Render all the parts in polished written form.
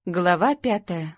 Глава 5.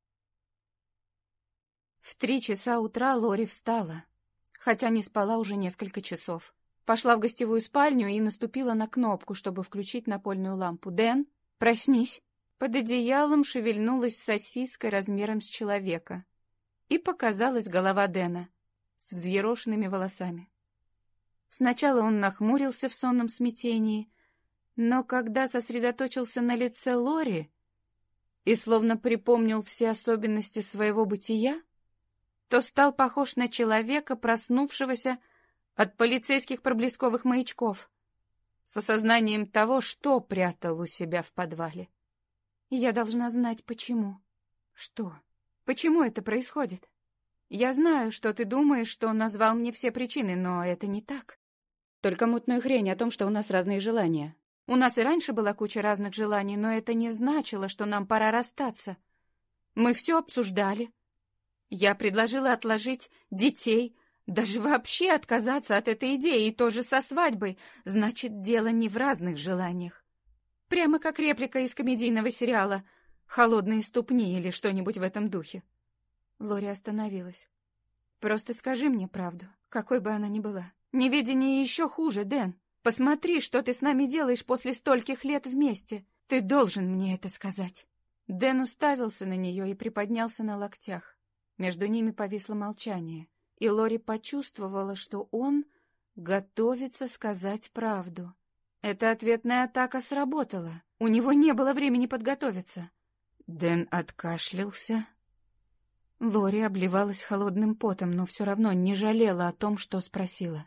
В 3 часа утра Лори встала, хотя не спала уже несколько часов. Пошла в гостевую спальню и наступила на кнопку, чтобы включить напольную лампу. «Дэн, проснись!» Под одеялом шевельнулась сосиска размером с человека. И показалась голова Дэна с взъерошенными волосами. Сначала он нахмурился в сонном смятении, но когда сосредоточился на лице Лори и словно припомнил все особенности своего бытия, то стал похож на человека, проснувшегося от полицейских проблесковых маячков, с осознанием того, что прятал у себя в подвале. Я должна знать, почему. Что? Почему это происходит? Я знаю, что ты думаешь, что он назвал мне все причины, но это не так. Только мутную хрень о том, что у нас разные желания. У нас и раньше была куча разных желаний, но это не значило, что нам пора расстаться. Мы все обсуждали. Я предложила отложить детей, даже вообще отказаться от этой идеи, и тоже со свадьбой. Значит, дело не в разных желаниях. Прямо как реплика из комедийного сериала «Холодные ступни» или что-нибудь в этом духе. Лори остановилась. Просто скажи мне правду, какой бы она ни была. Неведение еще хуже, Дэн. Посмотри, что ты с нами делаешь после стольких лет вместе. Ты должен мне это сказать. Дэн уставился на нее и приподнялся на локтях. Между ними повисло молчание, и Лори почувствовала, что он готовится сказать правду. Эта ответная атака сработала. У него не было времени подготовиться. Дэн откашлялся. Лори обливалась холодным потом, но все равно не жалела о том, что спросила.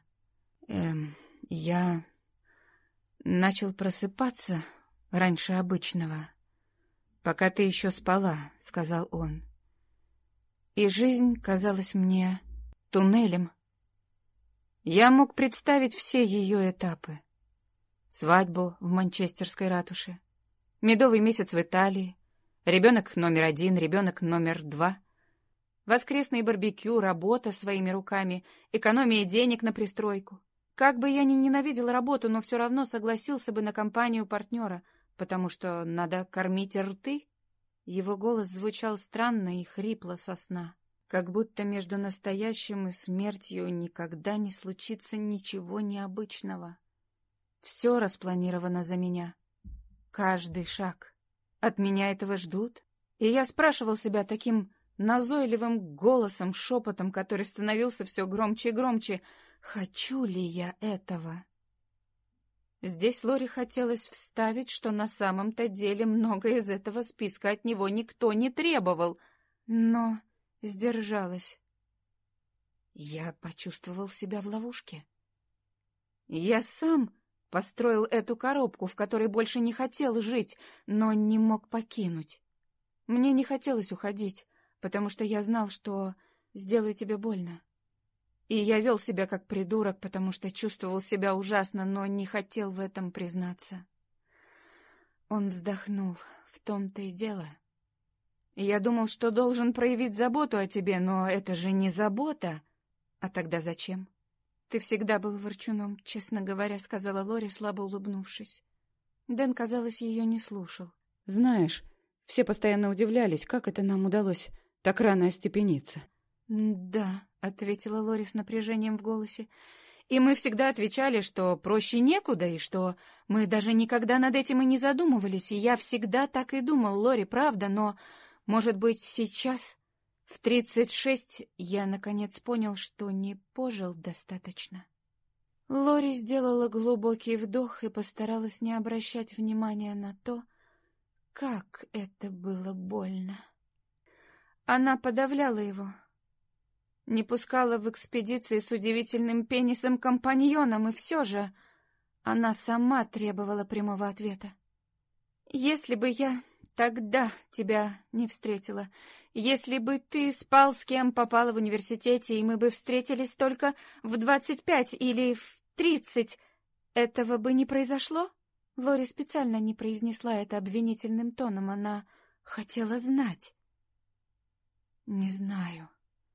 Я начал просыпаться раньше обычного, пока ты еще спала, — сказал он. И жизнь казалась мне туннелем. Я мог представить все ее этапы. Свадьбу в Манчестерской ратуше, медовый месяц в Италии, ребенок номер 1, ребенок номер 2, воскресный барбекю, работа своими руками, экономия денег на пристройку. Как бы я ни ненавидел работу, но все равно согласился бы на компанию партнера, потому что надо кормить рты. Его голос звучал странно и хрипло со сна, как будто между настоящим и смертью никогда не случится ничего необычного. Все распланировано за меня. Каждый шаг. От меня этого ждут. И я спрашивал себя таким назойливым голосом, шепотом, который становился все громче и громче: хочу ли я этого? Здесь Лори хотелось вставить, что на самом-то деле многое из этого списка от него никто не требовал, но сдержалась. Я почувствовал себя в ловушке. Я сам построил эту коробку, в которой больше не хотел жить, но не мог покинуть. Мне не хотелось уходить, потому что я знал, что сделаю тебе больно. И я вел себя как придурок, потому что чувствовал себя ужасно, но не хотел в этом признаться. Он вздохнул. В том-то и дело. Я думал, что должен проявить заботу о тебе, но это же не забота. А тогда зачем? Ты всегда был ворчуном, честно говоря, — сказала Лори, слабо улыбнувшись. Дэн, казалось, ее не слушал. Знаешь, все постоянно удивлялись, как это нам удалось так рано остепениться. «Да», — ответила Лори с напряжением в голосе. «И мы всегда отвечали, что проще некуда, и что мы даже никогда над этим и не задумывались. И я всегда так и думал, Лори, правда, но, может быть, сейчас, в 36, я наконец понял, что не пожил достаточно». Лори сделала глубокий вдох и постаралась не обращать внимания на то, как это было больно. Она подавляла его. Не пускала в экспедиции с удивительным пенисом-компаньоном, и все же она сама требовала прямого ответа. «Если бы я тогда тебя не встретила, если бы ты спал с кем попала в университете, и мы бы встретились только в 25 или в 30, этого бы не произошло?» Лори специально не произнесла это обвинительным тоном, она хотела знать. «Не знаю.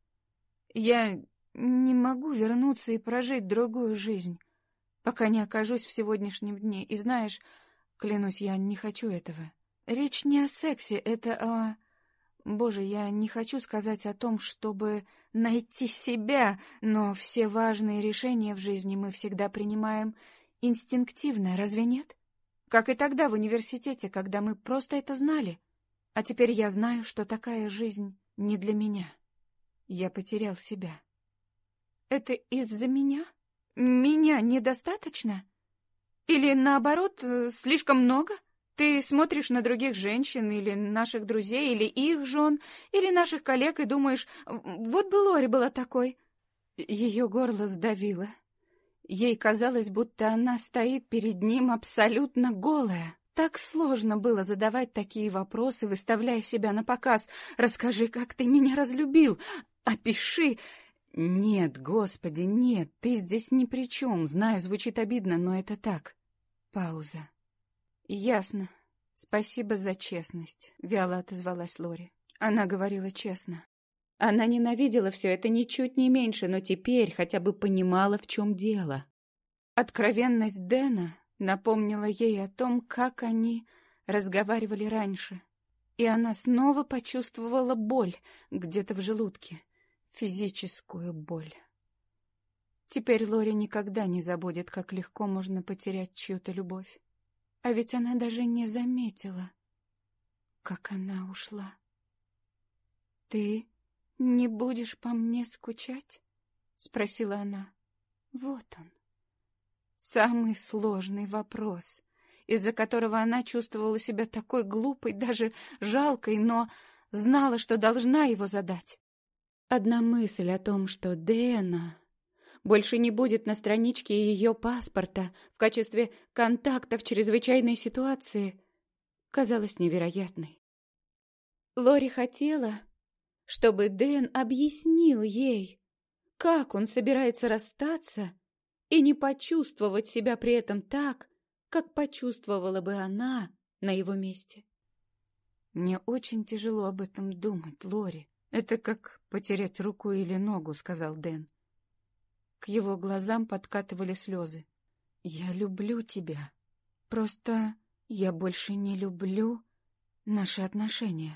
Я не могу вернуться и прожить другую жизнь, пока не окажусь в сегодняшнем дне. И знаешь, клянусь, я не хочу этого. Речь не о сексе, это о... Боже, я не хочу сказать о том, чтобы найти себя, но все важные решения в жизни мы всегда принимаем инстинктивно, разве нет? Как и тогда в университете, когда мы просто это знали. А теперь я знаю, что такая жизнь не для меня. Я потерял себя. Это из-за меня? Меня недостаточно? Или наоборот, слишком много? Ты смотришь на других женщин, или наших друзей, или их жен, или наших коллег и думаешь, вот бы Лори была такой. Ее горло сдавило. Ей казалось, будто она стоит перед ним абсолютно голая. Так сложно было задавать такие вопросы, выставляя себя на показ. «Расскажи, как ты меня разлюбил! Опиши!» «Нет, Господи, нет, ты здесь ни при чем. Знаю, звучит обидно, но это так». Пауза. «Ясно. Спасибо за честность», — вяло отозвалась Лори. Она говорила честно. Она ненавидела все это ничуть не меньше, но теперь хотя бы понимала, в чем дело. Откровенность Дэна напомнила ей о том, как они разговаривали раньше. И она снова почувствовала боль где-то в желудке. Физическую боль. Теперь Лори никогда не забудет, как легко можно потерять чью-то любовь. А ведь она даже не заметила, как она ушла. «Ты не будешь по мне скучать?» — спросила она. Вот он. Самый сложный вопрос, из-за которого она чувствовала себя такой глупой, даже жалкой, но знала, что должна его задать. Одна мысль о том, что Дэна больше не будет на страничке ее паспорта в качестве контакта в чрезвычайной ситуации, казалась невероятной. Лори хотела, чтобы Дэн объяснил ей, как он собирается расстаться и не почувствовать себя при этом так, как почувствовала бы она на его месте. «Мне очень тяжело об этом думать, Лори. Это как потерять руку или ногу», — сказал Дэн. К его глазам подкатывали слезы. «Я люблю тебя. Просто я больше не люблю наши отношения.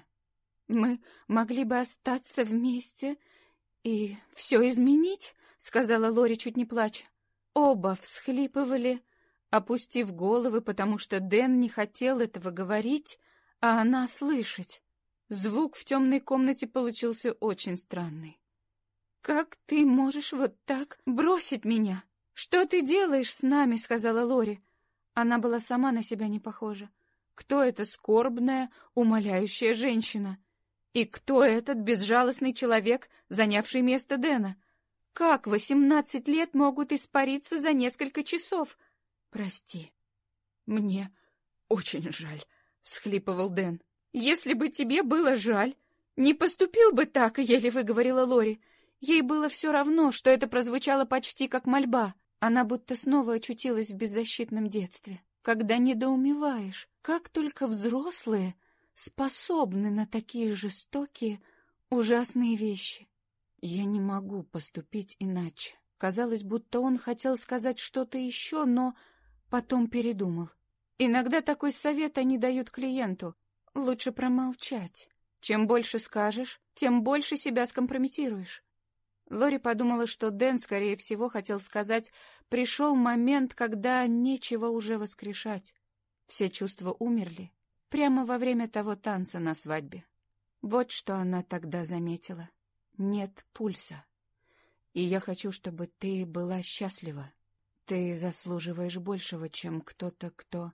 Мы могли бы остаться вместе и все изменить», — сказала Лори, чуть не плача. Оба всхлипывали, опустив головы, потому что Дэн не хотел этого говорить, а она слышать. Звук в темной комнате получился очень странный. «Как ты можешь вот так бросить меня? Что ты делаешь с нами?» — сказала Лори. Она была сама на себя не похожа. Кто эта скорбная, умоляющая женщина? И кто этот безжалостный человек, занявший место Дэна? Как 18 лет могут испариться за несколько часов? «Прости, мне очень жаль», — всхлипывал Дэн. «Если бы тебе было жаль, не поступил бы так», — еле выговорила Лори. Ей было все равно, что это прозвучало почти как мольба. Она будто снова очутилась в беззащитном детстве, когда недоумеваешь, как только взрослые способны на такие жестокие, ужасные вещи. «Я не могу поступить иначе». Казалось, будто он хотел сказать что-то еще, но потом передумал. Иногда такой совет они дают клиенту. Лучше промолчать. Чем больше скажешь, тем больше себя скомпрометируешь. Лори подумала, что Дэн, скорее всего, хотел сказать, пришел момент, когда нечего уже воскрешать. Все чувства умерли прямо во время того танца на свадьбе. Вот что она тогда заметила. Нет пульса. И я хочу, чтобы ты была счастлива. Ты заслуживаешь большего, чем кто-то, кто...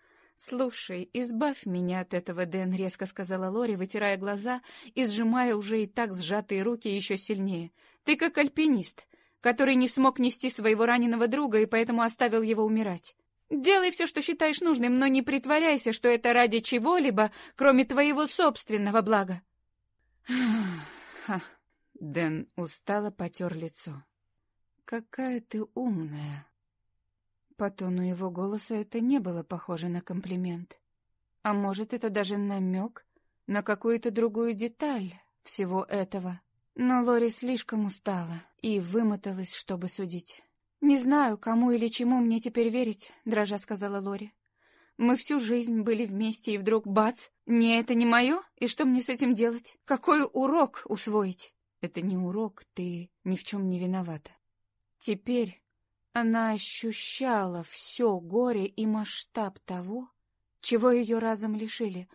«Слушай, избавь меня от этого, Дэн», — резко сказала Лори, вытирая глаза и сжимая уже и так сжатые руки еще сильнее. «Ты как альпинист, который не смог нести своего раненого друга и поэтому оставил его умирать. Делай все, что считаешь нужным, но не притворяйся, что это ради чего-либо, кроме твоего собственного блага». Дэн устало потер лицо. «Какая ты умная». По тону его голоса это не было похоже на комплимент. А может, это даже намек на какую-то другую деталь всего этого. Но Лори слишком устала и вымоталась, чтобы судить. «Не знаю, кому или чему мне теперь верить», — дрожа сказала Лори. Мы всю жизнь были вместе, и вдруг бац! Не, это не мое? И что мне с этим делать? Какой урок усвоить? Это не урок, ты ни в чем не виновата. Теперь она ощущала все горе и масштаб того, чего ее разом лишили.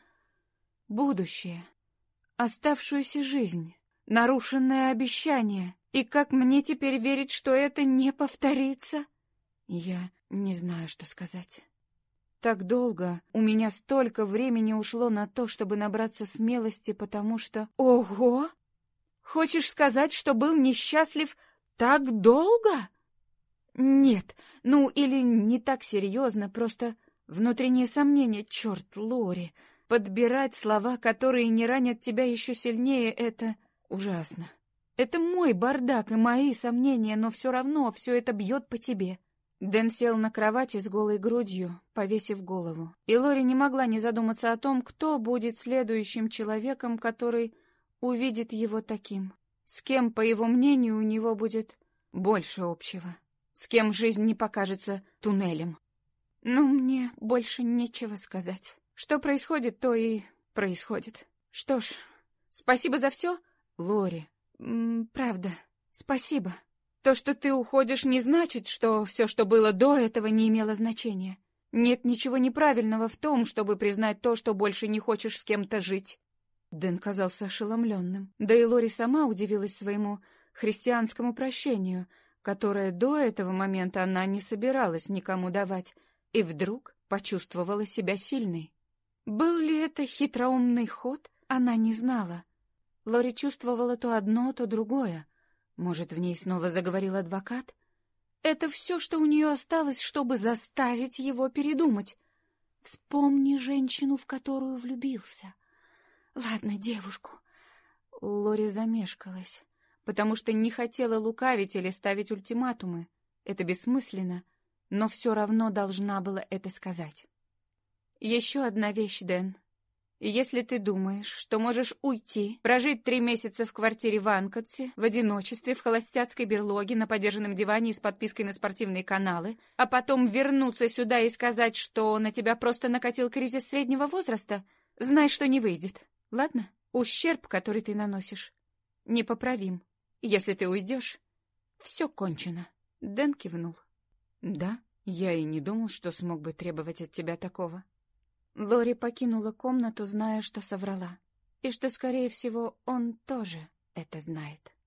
Будущее, оставшуюся жизнь, нарушенное обещание. И как мне теперь верить, что это не повторится? Я не знаю, что сказать. Так долго, у меня столько времени ушло на то, чтобы набраться смелости, потому что... Ого! Хочешь сказать, что был несчастлив так долго? Нет, ну или не так серьезно, просто внутреннее сомнение. Черт, Лори, подбирать слова, которые не ранят тебя еще сильнее, это ужасно. Это мой бардак и мои сомнения, но все равно все это бьет по тебе. Дэн сел на кровати с голой грудью, повесив голову. И Лори не могла не задуматься о том, кто будет следующим человеком, который увидит его таким. С кем, по его мнению, у него будет больше общего. С кем жизнь не покажется туннелем. Но мне больше нечего сказать. Что происходит, то и происходит. Что ж, спасибо за все, Лори. Правда, спасибо. То, что ты уходишь, не значит, что все, что было до этого, не имело значения. Нет ничего неправильного в том, чтобы признать то, что больше не хочешь с кем-то жить. Дэн казался ошеломленным. Да и Лори сама удивилась своему христианскому прощению, которое до этого момента она не собиралась никому давать, и вдруг почувствовала себя сильной. Был ли это хитроумный ход, она не знала. Лори чувствовала то одно, то другое. Может, в ней снова заговорил адвокат? Это все, что у нее осталось, чтобы заставить его передумать. Вспомни женщину, в которую влюбился. Ладно, девушку. Лори замешкалась, потому что не хотела лукавить или ставить ультиматумы. Это бессмысленно, но все равно должна была это сказать. Еще одна вещь, Дэн. Если ты думаешь, что можешь уйти, прожить 3 месяца в квартире в Анкотсе, в одиночестве, в холостяцкой берлоге, на подержанном диване и с подпиской на спортивные каналы, а потом вернуться сюда и сказать, что на тебя просто накатил кризис среднего возраста, знай, что не выйдет. Ладно? Ущерб, который ты наносишь, непоправим. Если ты уйдешь, все кончено. Дэн кивнул. Да, я и не думал, что смог бы требовать от тебя такого. Лори покинула комнату, зная, что соврала, и что, скорее всего, он тоже это знает.